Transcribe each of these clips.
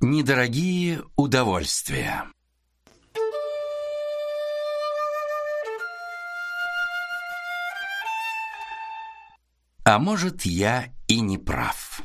Недорогие удовольствия. А может, я и не прав.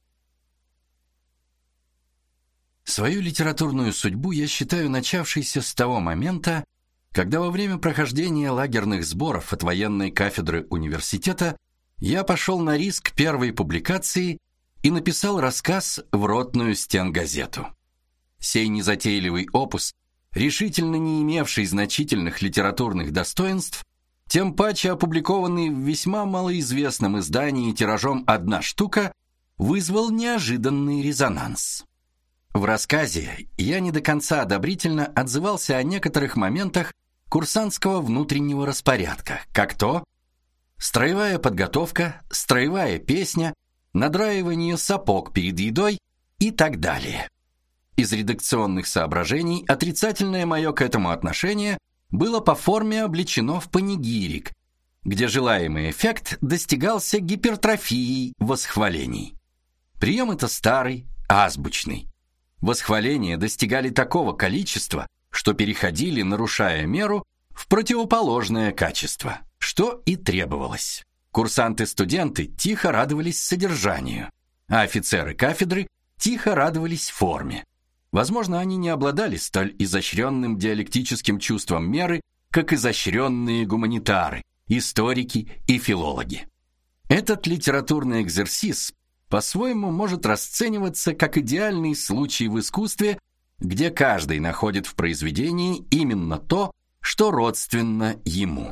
Свою литературную судьбу я считаю начавшейся с того момента, когда во время прохождения лагерных сборов от военной кафедры университета я пошел на риск первой публикации и написал рассказ в ротную стенгазету. Сей незатейливый опус, решительно не имевший значительных литературных достоинств, тем паче опубликованный в весьма малоизвестном издании тиражом 1 штука, вызвал неожиданный резонанс. В рассказе я не до конца одобрительно отзывался о некоторых моментах курсантского внутреннего распорядка, как то строевая подготовка, строевая песня, надраивание сапог перед едой и так далее. Из редакционных соображений отрицательное мое к этому отношение было по форме облечено в панигирик, где желаемый эффект достигался гипертрофией восхвалений. Прием это старый, азбучный. Восхваления достигали такого количества, что переходили, нарушая меру, в противоположное качество, что и требовалось. Курсанты-студенты тихо радовались содержанию, а офицеры кафедры тихо радовались форме. Возможно, они не обладали столь изощренным диалектическим чувством меры, как изощренные гуманитары, историки и филологи. Этот литературный экзерсис по-своему может расцениваться как идеальный случай в искусстве, где каждый находит в произведении именно то, что родственно ему.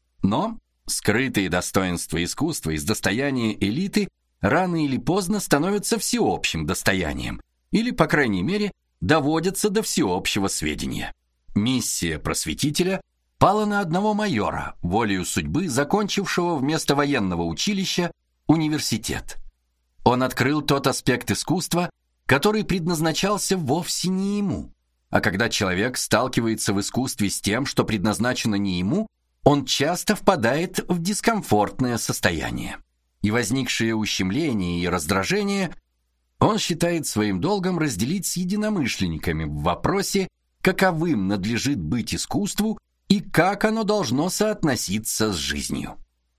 Но скрытые достоинства искусства из достояния элиты рано или поздно становятся всеобщим достоянием, или, по крайней мере, доводятся до всеобщего сведения. Миссия просветителя пала на одного майора, волею судьбы закончившего вместо военного училища университет. Он открыл тот аспект искусства, который предназначался вовсе не ему. А когда человек сталкивается в искусстве с тем, что предназначено не ему, он часто впадает в дискомфортное состояние. И возникшее ущемление и раздражение он считает своим долгом разделить с единомышленниками в вопросе, каковым надлежит быть искусству и как оно должно соотноситься с жизнью.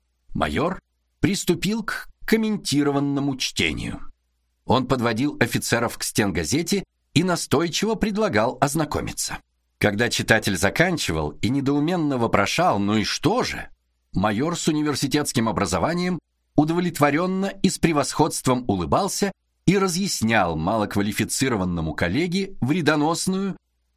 Майор приступил к комментированному чтению. Он подводил офицеров к стенгазете и настойчиво предлагал ознакомиться. Когда читатель заканчивал и недоуменно вопрошал: «Ну и что же?», майор с университетским образованием удовлетворенно и с превосходством улыбался и разъяснял малоквалифицированному коллеге вредоносную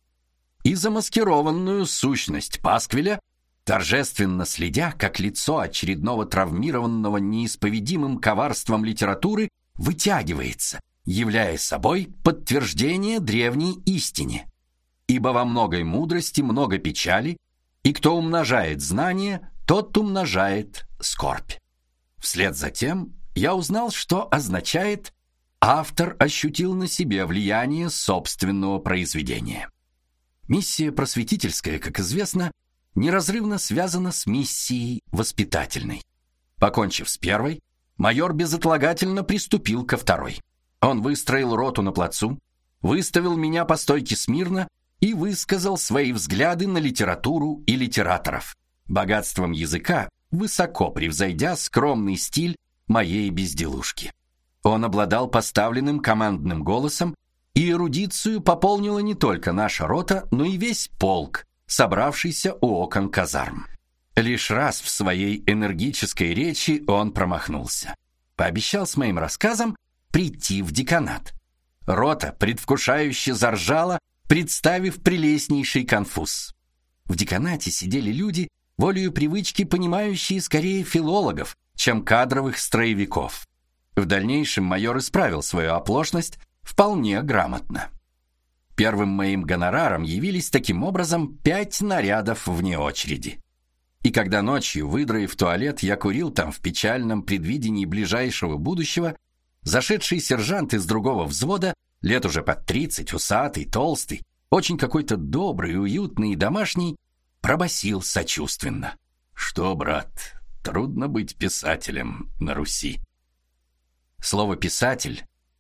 и замаскированную сущность пасквиля, торжественно следя, как лицо очередного травмированного неисповедимым коварством литературы вытягивается, являя собой подтверждение древней истине. Ибо во многой мудрости много печали, и кто умножает знание, тот умножает скорбь. Вслед за тем я узнал, что означает «автор ощутил на себе влияние собственного произведения». Миссия просветительская, как известно, неразрывно связана с миссией воспитательной. Покончив с первой, майор безотлагательно приступил ко второй. Он выстроил роту на плацу, выставил меня по стойке смирно и высказал свои взгляды на литературу и литераторов, богатством языка высоко превзойдя скромный стиль моей безделушки. Он обладал поставленным командным голосом, и эрудицию пополнила не только наша рота, но и весь полк, собравшийся у окон казарм. Лишь раз в своей энергической речи он промахнулся. Пообещал с моим рассказом прийти в деканат. Рота предвкушающе заржала, представив прелестнейший конфуз. В деканате сидели люди, волею привычки понимающие скорее филологов, чем кадровых строевиков. В дальнейшем майор исправил свою оплошность вполне грамотно. Первым моим гонораром явились таким образом 5 нарядов вне очереди. И когда ночью, выдраив туалет, я курил там в печальном предвидении ближайшего будущего, зашедший сержант из другого взвода, лет уже под 30, усатый, толстый, очень какой-то добрый, уютный и домашний, пробасил сочувственно: «Что, брат, трудно быть писателем на Руси». Слово «писатель»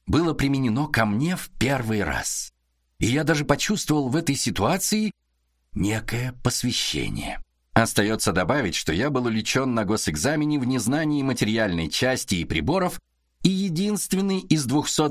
было применено ко мне в первый раз. И я даже почувствовал в этой ситуации некое посвящение. Остается добавить, что я был увлечен на госэкзамене в незнании материальной части и приборов, и единственный из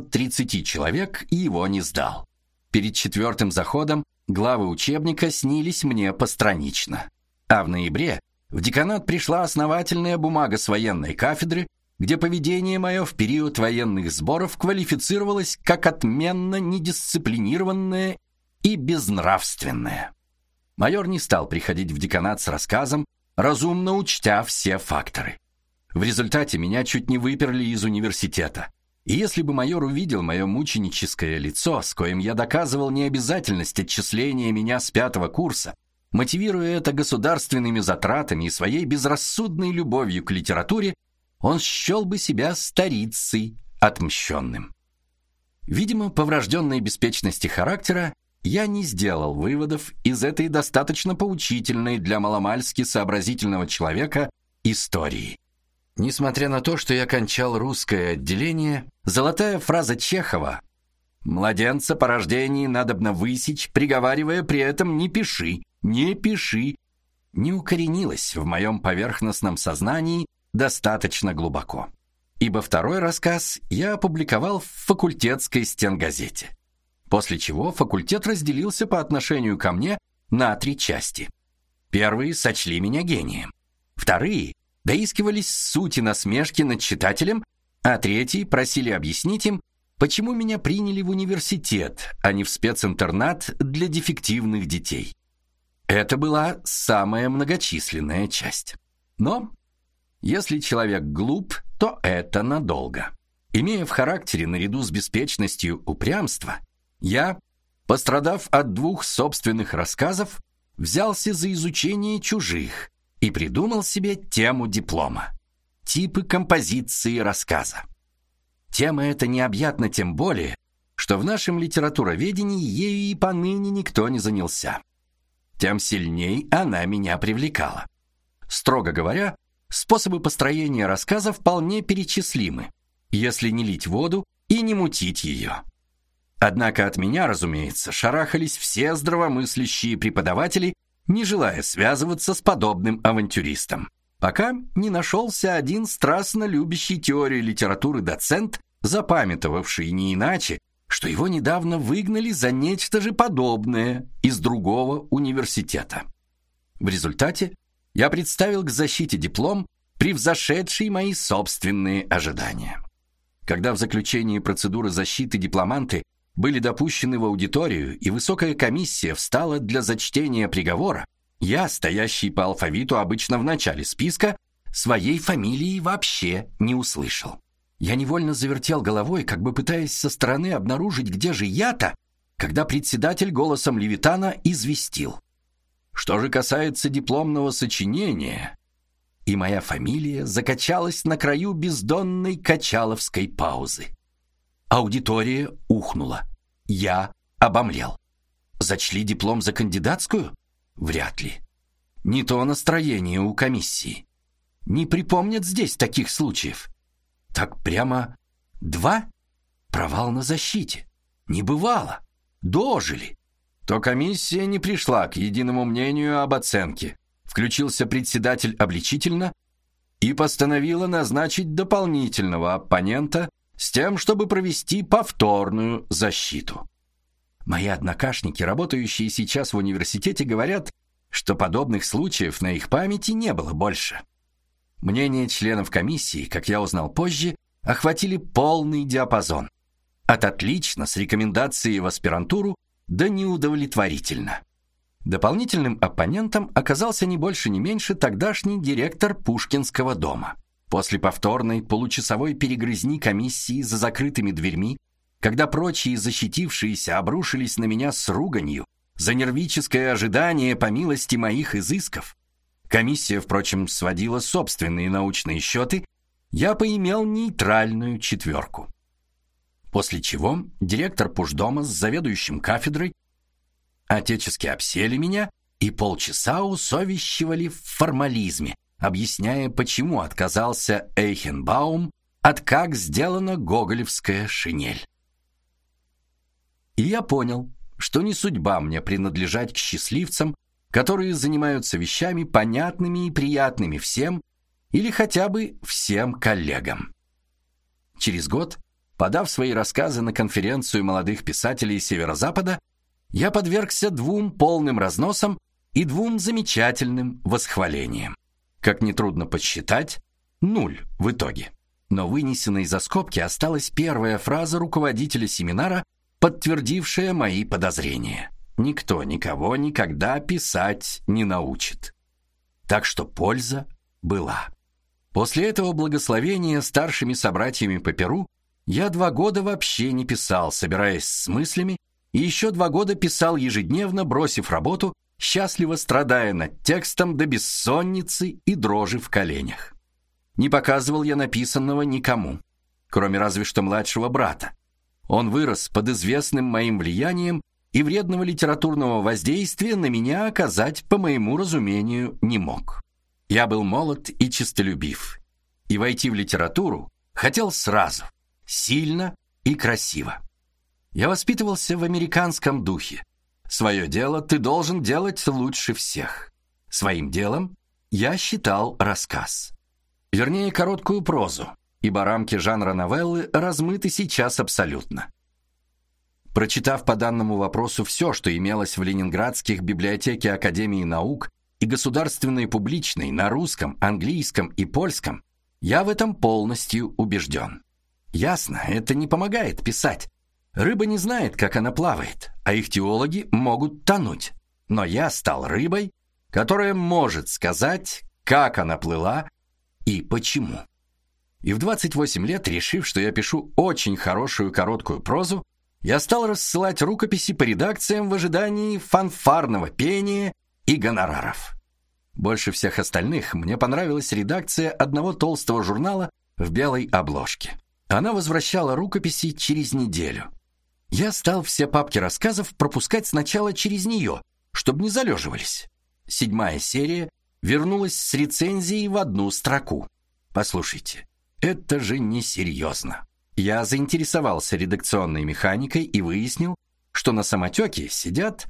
230 человек его не сдал. Перед 4-м заходом главы учебника снились мне постранично. А в ноябре в деканат пришла основательная бумага с военной кафедры, где поведение мое в период военных сборов квалифицировалось как отменно недисциплинированное и безнравственное. Майор не стал приходить в деканат с рассказом, разумно учтя все факторы. В результате меня чуть не выперли из университета. И если бы майор увидел мое мученическое лицо, с коим я доказывал необязательность отчисления меня с 5-го курса, мотивируя это государственными затратами и своей безрассудной любовью к литературе, он счел бы себя старицей отмщенным. Видимо, по врожденной беспечности характера я не сделал выводов из этой достаточно поучительной для маломальски сообразительного человека истории. Несмотря на то, что я кончал русское отделение, золотая фраза Чехова «Младенца по рождении надобно высечь, приговаривая при этом «не пиши, не пиши», не укоренилась в моем поверхностном сознании достаточно глубоко. Ибо второй рассказ я опубликовал в факультетской стенгазете. После чего факультет разделился по отношению ко мне на 3 части. Первые сочли меня гением. Вторые доискивались сути насмешки над читателем, а третьи просили объяснить им, почему меня приняли в университет, а не в специнтернат для дефективных детей. Это была самая многочисленная часть. Но если человек глуп, то это надолго. Имея в характере наряду с беспечностью упрямство, я, пострадав от 2 собственных рассказов, взялся за изучение чужих и придумал себе тему диплома. Типы композиции рассказа. Тема эта необъятна тем более, что в нашем литературоведении ею и поныне никто не занялся. Тем сильней она меня привлекала. Строго говоря, способы построения рассказа вполне перечислимы, если не лить воду и не мутить ее. Однако от меня, разумеется, шарахались все здравомыслящие преподаватели, не желая связываться с подобным авантюристом, пока не нашелся один страстно любящий теорию литературы доцент, запамятовавший не иначе, что его недавно выгнали за нечто же подобное из другого университета. В результате я представил к защите диплом, превзошедший мои собственные ожидания. Когда в заключении процедуры защиты дипломанты были допущены в аудиторию, и высокая комиссия встала для зачтения приговора, я, стоящий по алфавиту обычно в начале списка, своей фамилии вообще не услышал. Я невольно завертел головой, как бы пытаясь со стороны обнаружить, где же я-то, когда председатель голосом Левитана известил: что же касается дипломного сочинения, и моя фамилия закачалась на краю бездонной качаловской паузы. Аудитория ухнула. Я обомлел. Зачли диплом за кандидатскую? Вряд ли. Не то настроение у комиссии. Не припомнят здесь таких случаев. Так прямо 2? Провал на защите. Не бывало. Дожили. То комиссия не пришла к единому мнению об оценке. Включился председатель обличительно и постановила назначить дополнительного оппонента с тем, чтобы провести повторную защиту. Мои однокашники, работающие сейчас в университете, говорят, что подобных случаев на их памяти не было больше. Мнения членов комиссии, как я узнал позже, охватили полный диапазон. От отлично с рекомендацией в аспирантуру до неудовлетворительно. Дополнительным оппонентом оказался не больше, не меньше тогдашний директор Пушкинского дома. После повторной получасовой перегрызни комиссии за закрытыми дверьми, когда прочие защитившиеся обрушились на меня с руганью за нервическое ожидание по милости моих изысков, комиссия, впрочем, сводила собственные научные счеты, я поимел нейтральную 4. После чего директор Пушдома с заведующим кафедрой отечески обсели меня и полчаса усовещивали в формализме, объясняя, почему отказался Эйхенбаум от «Как сделана гоголевская шинель». И я понял, что не судьба мне принадлежать к счастливцам, которые занимаются вещами понятными и приятными всем или хотя бы всем коллегам. Через год, подав свои рассказы на конференцию молодых писателей Северо-Запада, я подвергся 2 полным разносам и 2 замечательным восхвалениям. Как нетрудно подсчитать, 0 в итоге. Но вынесенной за скобки осталась первая фраза руководителя семинара, подтвердившая мои подозрения. Никто никого никогда писать не научит. Так что польза была. После этого благословения старшими собратьями по перу я 2 года вообще не писал, собираясь с мыслями, и еще 2 года писал ежедневно, бросив работу, счастливо страдая над текстом до бессонницы и дрожи в коленях. Не показывал я написанного никому, кроме разве что младшего брата. Он вырос под известным моим влиянием, и вредного литературного воздействия на меня оказать, по моему разумению, не мог. Я был молод и честолюбив, и войти в литературу хотел сразу, сильно и красиво. Я воспитывался в американском духе. Свое дело ты должен делать лучше всех. Своим делом я считал рассказ. Вернее, короткую прозу, ибо рамки жанра новеллы размыты сейчас абсолютно. Прочитав по данному вопросу все, что имелось в ленинградских библиотеке Академии наук и государственной публичной на русском, английском и польском, я в этом полностью убежден. Ясно, это не помогает писать. Рыба не знает, как она плавает, а ихтиологи могут тонуть. Но я стал рыбой, которая может сказать, как она плыла и почему. И в 28 лет, решив, что я пишу очень хорошую короткую прозу, я стал рассылать рукописи по редакциям в ожидании фанфарного пения и гонораров. Больше всех остальных мне понравилась редакция одного толстого журнала в белой обложке. Она возвращала рукописи через неделю. Я стал все папки рассказов пропускать сначала через нее, чтобы не залеживались. 7-я серия вернулась с рецензией в 1 строку. Послушайте, это же несерьезно. Я заинтересовался редакционной механикой и выяснил, что на самотеке сидят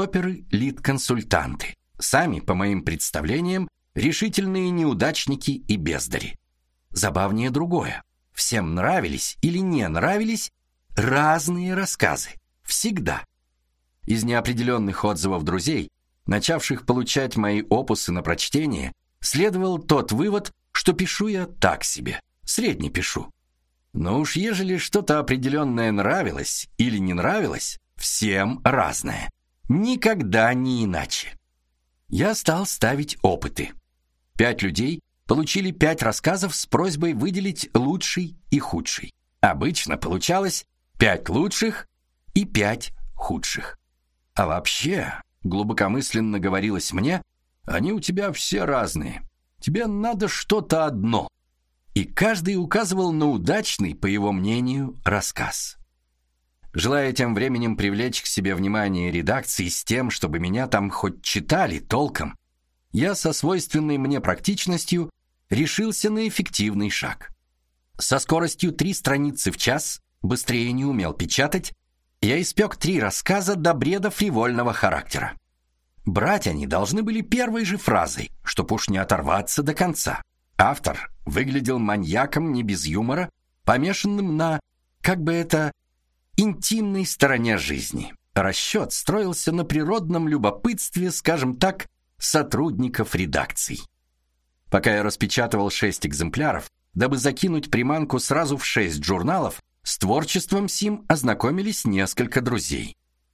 стоперы-лид-консультанты. Сами, по моим представлениям, решительные неудачники и бездари. Забавнее другое. Всем нравились или не нравились разные рассказы. Всегда. Из неопределенных отзывов друзей, начавших получать мои опусы на прочтение, следовал тот вывод, что пишу я так себе, средне пишу. Но уж ежели что-то определенное нравилось или не нравилось, всем разное. Никогда не иначе. Я стал ставить опыты. 5 людей получили 5 рассказов с просьбой выделить лучший и худший. Обычно получалось 5 лучших и 5 худших. А вообще, глубокомысленно говорилось мне, они у тебя все разные. Тебе надо что-то одно. И каждый указывал на удачный, по его мнению, рассказ. Желая тем временем привлечь к себе внимание редакции с тем, чтобы меня там хоть читали толком, я со свойственной мне практичностью решился на эффективный шаг. Со скоростью 3 страницы в час, быстрее не умел печатать, я испек 3 рассказа до бреда фривольного характера. Брать они должны были первой же фразой, чтоб уж не оторваться до конца. Автор выглядел маньяком не без юмора, помешанным на, как бы это, интимной стороне жизни. Расчет строился на природном любопытстве, скажем так, сотрудников редакций. Пока я распечатывал 6 экземпляров, дабы закинуть приманку сразу в 6 журналов, с творчеством сим ознакомились несколько друзей.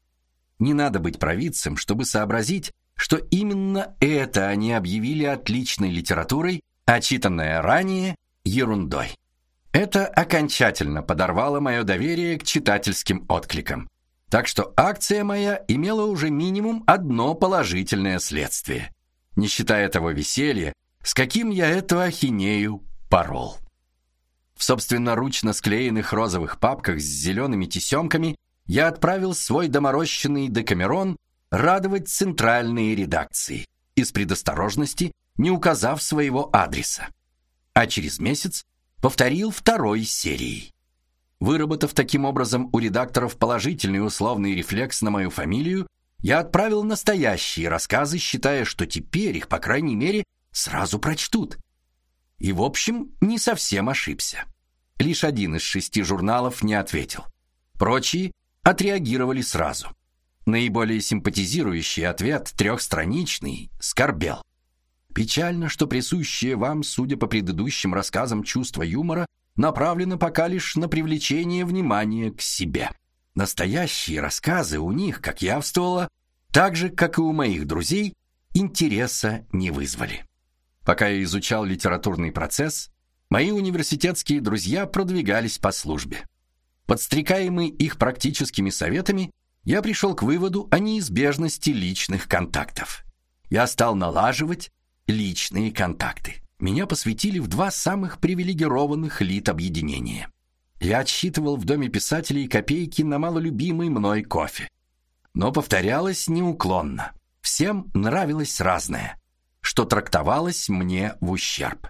Не надо быть провидцем, чтобы сообразить, что именно это они объявили отличной литературой, а читанное ранее ерундой. Это окончательно подорвало мое доверие к читательским откликам. Так что акция моя имела уже минимум одно положительное следствие, не считая того веселья, с каким я эту ахинею порол. В собственноручно склеенных розовых папках с зелеными тесемками я отправил свой доморощенный Декамерон радовать центральные редакции, из предосторожности не указав своего адреса. А через месяц повторил 2-й серией. Выработав таким образом у редакторов положительный условный рефлекс на мою фамилию, я отправил настоящие рассказы, считая, что теперь их, по крайней мере, сразу прочтут. И, в общем, не совсем ошибся. Лишь один из 6 журналов не ответил. Прочие отреагировали сразу. Наиболее симпатизирующий ответ, 3-страничный, скорбел. Печально, что присущее вам, судя по предыдущим рассказам, чувство юмора направлено пока лишь на привлечение внимания к себе. Настоящие рассказы у них, как явствовало, так же, как и у моих друзей, интереса не вызвали. Пока я изучал литературный процесс, мои университетские друзья продвигались по службе. Подстрекаемый их практическими советами, я пришел к выводу о неизбежности личных контактов. Я стал налаживать личные контакты. Меня посвятили в 2 самых привилегированных литобъединения. Я отсчитывал в доме писателей копейки на малолюбимый мной кофе. Но повторялось неуклонно. Всем нравилось разное, что трактовалось мне в ущерб.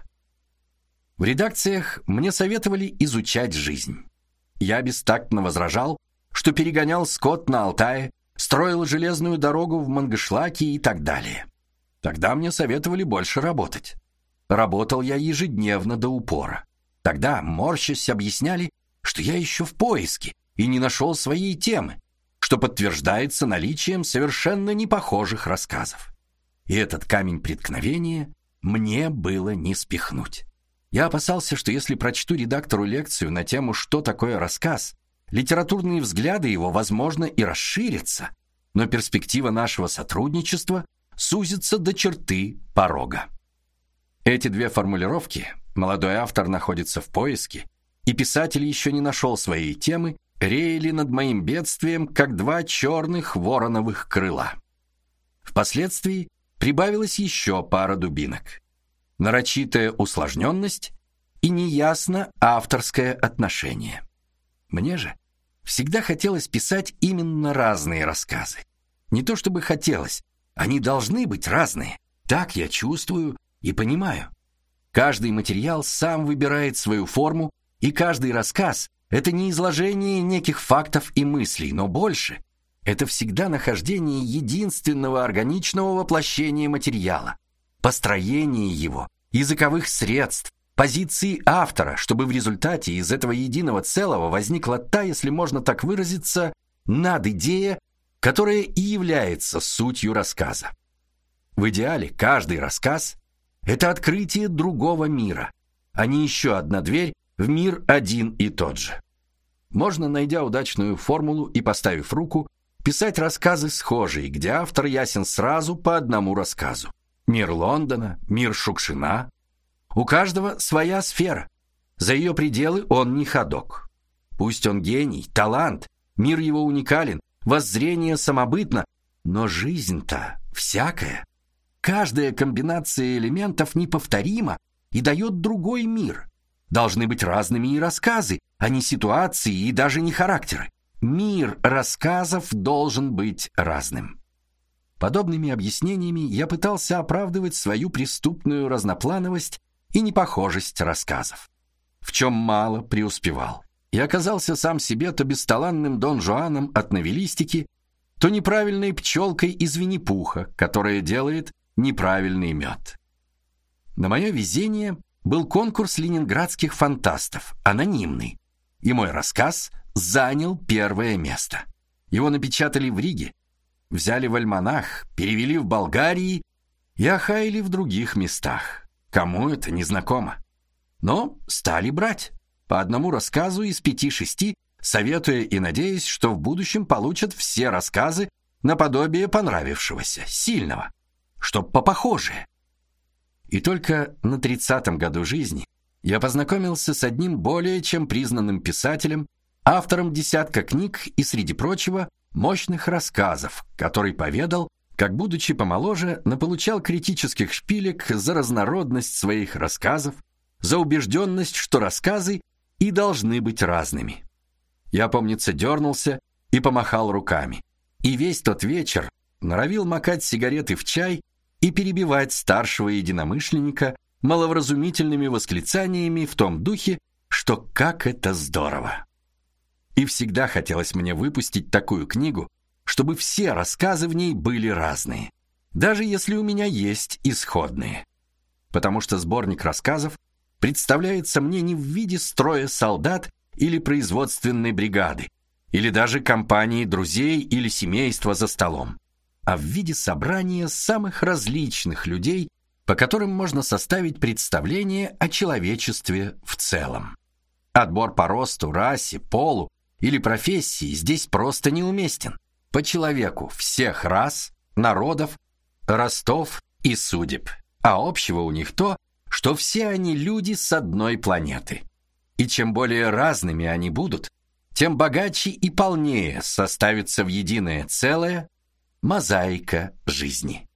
В редакциях мне советовали изучать жизнь. Я бестактно возражал, что перегонял скот на Алтае, строил железную дорогу в Мангышлаке и так далее. Тогда мне советовали больше работать. Работал я ежедневно до упора. Тогда, морщась, объясняли, что я еще в поиске и не нашел своей темы, что подтверждается наличием совершенно непохожих рассказов. И этот камень преткновения мне было не спихнуть. Я опасался, что если прочту редактору лекцию на тему «Что такое рассказ?», литературные взгляды его, возможно, и расширятся, но перспектива нашего сотрудничества сузится до черты порога. Эти 2 формулировки «молодой автор находится в поиске» и «писатель еще не нашел своей темы» реяли над моим бедствием, как 2 черных вороновых крыла. Впоследствии прибавилась еще пара дубинок. Нарочитая усложненность и неясно авторское отношение. Мне же всегда хотелось писать именно разные рассказы. Не то чтобы хотелось, они должны быть разные. Так я чувствую и понимаю. Каждый материал сам выбирает свою форму, и каждый рассказ — это не изложение неких фактов и мыслей, но больше — это всегда нахождение единственного органичного воплощения материала, построение его, языковых средств, позиции автора, чтобы в результате из этого единого целого возникла та, если можно так выразиться, надидея, которая и является сутью рассказа. В идеале каждый рассказ — это открытие другого мира, а не еще одна дверь в мир один и тот же. Можно, найдя удачную формулу и поставив руку, писать рассказы схожие, где автор ясен сразу по одному рассказу. Мир Лондона, мир Шукшина. У каждого своя сфера. За ее пределы он не ходок. Пусть он гений, талант, мир его уникален, воззрение самобытно, но жизнь-то всякая. Каждая комбинация элементов неповторима и дает другой мир. Должны быть разными и рассказы, а не ситуации и даже не характеры. Мир рассказов должен быть разным. Подобными объяснениями я пытался оправдывать свою преступную разноплановость и непохожесть рассказов, в чем мало преуспевал. Я оказался сам себе то бесталанным Дон Жуаном от новеллистики, то неправильной пчелкой из Винни-Пуха, которая делает неправильный мед. На мое везение был конкурс ленинградских фантастов, анонимный, и мой рассказ занял первое место. Его напечатали в Риге, взяли в альманах, перевели в Болгарии и охаяли в других местах. Кому это не знакомо. Но стали брать по одному рассказу из 5-6, советуя и надеясь, что в будущем получат все рассказы наподобие понравившегося, сильного, чтоб попохожее. И только на 30-м году жизни я познакомился с одним более чем признанным писателем, автором десятка книг и, среди прочего, мощных рассказов, который поведал, как, будучи помоложе, наполучал критических шпилек за разнородность своих рассказов, за убежденность, что рассказы и должны быть разными. Я, помнится, дернулся и помахал руками. И весь тот вечер норовил макать сигареты в чай и перебивать старшего единомышленника маловразумительными восклицаниями в том духе, что как это здорово. И всегда хотелось мне выпустить такую книгу, чтобы все рассказы в ней были разные, даже если у меня есть исходные. Потому что сборник рассказов представляется мне не в виде строя солдат или производственной бригады, или даже компании друзей или семейства за столом, а в виде собрания самых различных людей, по которым можно составить представление о человечестве в целом. Отбор по росту, расе, полу или профессии здесь просто неуместен. По человеку всех рас, народов, ростов и судеб. А общего у них то, что все они люди с одной планеты. И чем более разными они будут, тем богаче и полнее составится в единое целое мозаика жизни.